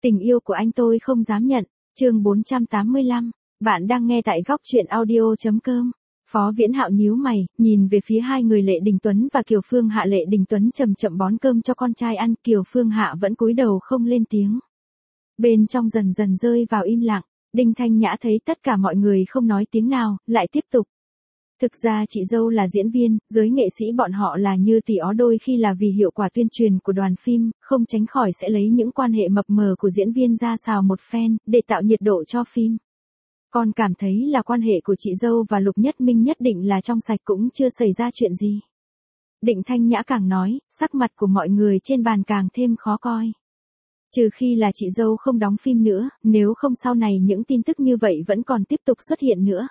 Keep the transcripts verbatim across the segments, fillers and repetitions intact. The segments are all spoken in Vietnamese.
Tình yêu của anh tôi không dám nhận, chương bốn trăm tám mươi lăm, bạn đang nghe tại góc truyện audio.com. Phó Viễn Hạo nhíu mày, nhìn về phía hai người Lệ Đình Tuấn và Kiều Phương Hạ. Lệ Đình Tuấn chậm chậm bón cơm cho con trai ăn, Kiều Phương Hạ vẫn cúi đầu không lên tiếng. Bên trong dần dần rơi vào im lặng, Đinh Thanh Nhã thấy tất cả mọi người không nói tiếng nào, lại tiếp tục. Thực ra chị dâu là diễn viên, giới nghệ sĩ bọn họ là như tỷ ó, đôi khi là vì hiệu quả tuyên truyền của đoàn phim, không tránh khỏi sẽ lấy những quan hệ mập mờ của diễn viên ra xào một phen, để tạo nhiệt độ cho phim. Con cảm thấy là quan hệ của chị dâu và Lục Nhất Minh nhất định là trong sạch, cũng chưa xảy ra chuyện gì. Đinh Thanh Nhã càng nói, sắc mặt của mọi người trên bàn càng thêm khó coi. Trừ khi là chị dâu không đóng phim nữa, nếu không sau này những tin tức như vậy vẫn còn tiếp tục xuất hiện nữa.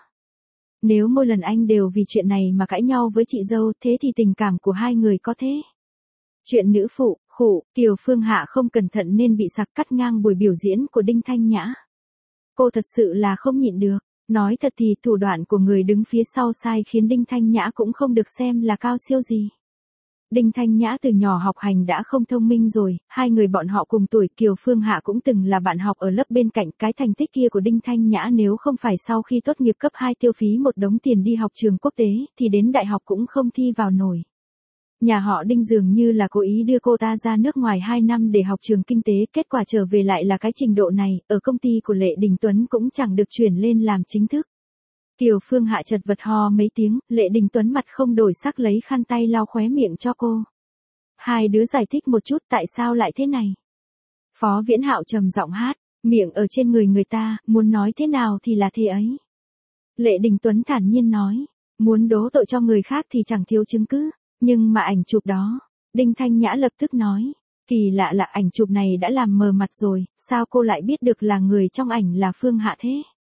Nếu mỗi lần anh đều vì chuyện này mà cãi nhau với chị dâu, thế thì tình cảm của hai người có thế. Chuyện nữ phụ, khổ, Kiều Phương Hạ không cẩn thận nên bị sặc cắt ngang buổi biểu diễn của Đinh Thanh Nhã. Cô thật sự là không nhịn được. Nói thật thì thủ đoạn của người đứng phía sau sai khiến Đinh Thanh Nhã cũng không được xem là cao siêu gì. Đinh Thanh Nhã từ nhỏ học hành đã không thông minh rồi, hai người bọn họ cùng tuổi. Kiều Phương Hạ cũng từng là bạn học ở lớp bên cạnh. Cái thành tích kia của Đinh Thanh Nhã nếu không phải sau khi tốt nghiệp cấp hai tiêu phí một đống tiền đi học trường quốc tế, thì đến đại học cũng không thi vào nổi. Nhà họ Đinh dường như là cố ý đưa cô ta ra nước ngoài hai năm để học trường kinh tế, kết quả trở về lại là cái trình độ này, ở công ty của Lệ Đình Tuấn cũng chẳng được chuyển lên làm chính thức. Kiều Phương Hạ chật vật ho mấy tiếng, Lệ Đình Tuấn mặt không đổi sắc lấy khăn tay lau khóe miệng cho cô. Hai đứa giải thích một chút tại sao lại thế này. Phó Viễn Hạo trầm giọng hát, miệng ở trên người người ta, muốn nói thế nào thì là thế ấy. Lệ Đình Tuấn thản nhiên nói, muốn đố tội cho người khác thì chẳng thiếu chứng cứ, nhưng mà ảnh chụp đó. Đinh Thanh Nhã lập tức nói, kỳ lạ là ảnh chụp này đã làm mờ mặt rồi, sao cô lại biết được là người trong ảnh là Phương Hạ thế?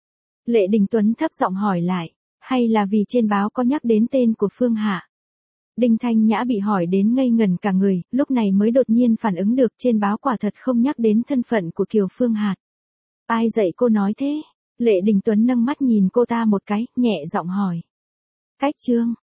Lệ Đình Tuấn thấp giọng hỏi lại, hay là vì trên báo có nhắc đến tên của Phương Hạ? Đinh Thanh Nhã bị hỏi đến ngây ngẩn cả người, lúc này mới đột nhiên phản ứng được, trên báo quả thật không nhắc đến thân phận của Kiều Phương Hạ. Ai dạy cô nói thế? Lệ Đình Tuấn nâng mắt nhìn cô ta một cái, nhẹ giọng hỏi. Cách chương,